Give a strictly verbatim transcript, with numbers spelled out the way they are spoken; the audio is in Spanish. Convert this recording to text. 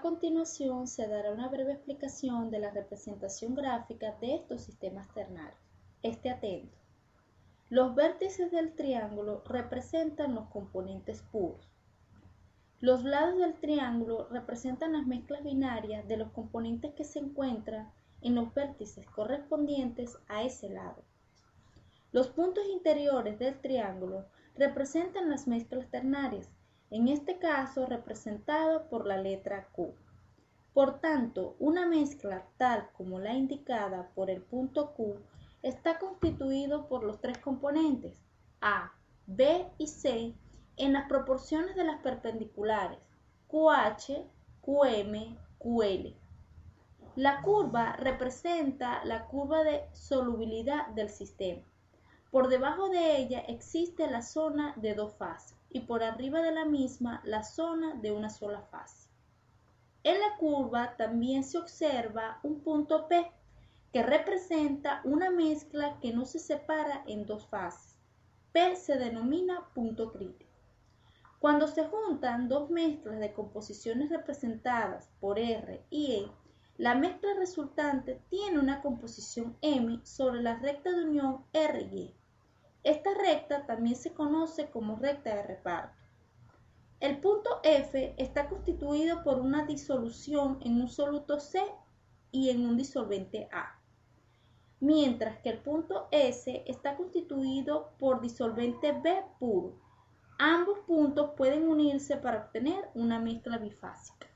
continuación se dará una breve explicación de la representación gráfica de estos sistemas ternarios. Esté atento. Los vértices del triángulo representan los componentes puros. Los lados del triángulo representan las mezclas binarias de los componentes que se encuentran en los vértices correspondientes a ese lado. Los puntos interiores del triángulo representan las mezclas ternarias, en este caso representado por la letra Q. Por tanto, una mezcla tal como la indicada por el punto Q está constituido por los tres componentes A, B y C en las proporciones de las perpendiculares Q H, Q M, Q L. La curva representa la curva de solubilidad del sistema. Por debajo de ella existe la zona de dos fases y por arriba de la misma la zona de una sola fase. En la curva también se observa un punto P que representa una mezcla que no se separa en dos fases. P se denomina punto crítico. Cuando se juntan dos mezclas de composiciones representadas por R y E, la mezcla resultante tiene una composición M sobre la recta de unión R y E. Esta recta también se conoce como recta de reparto. El punto F está constituido por una disolución en un soluto C y en un disolvente A, mientras que el punto S está constituido por disolvente B puro. Ambos puntos pueden unirse para obtener una mezcla bifásica.